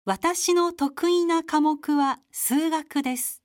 私の得意な科目は数学です。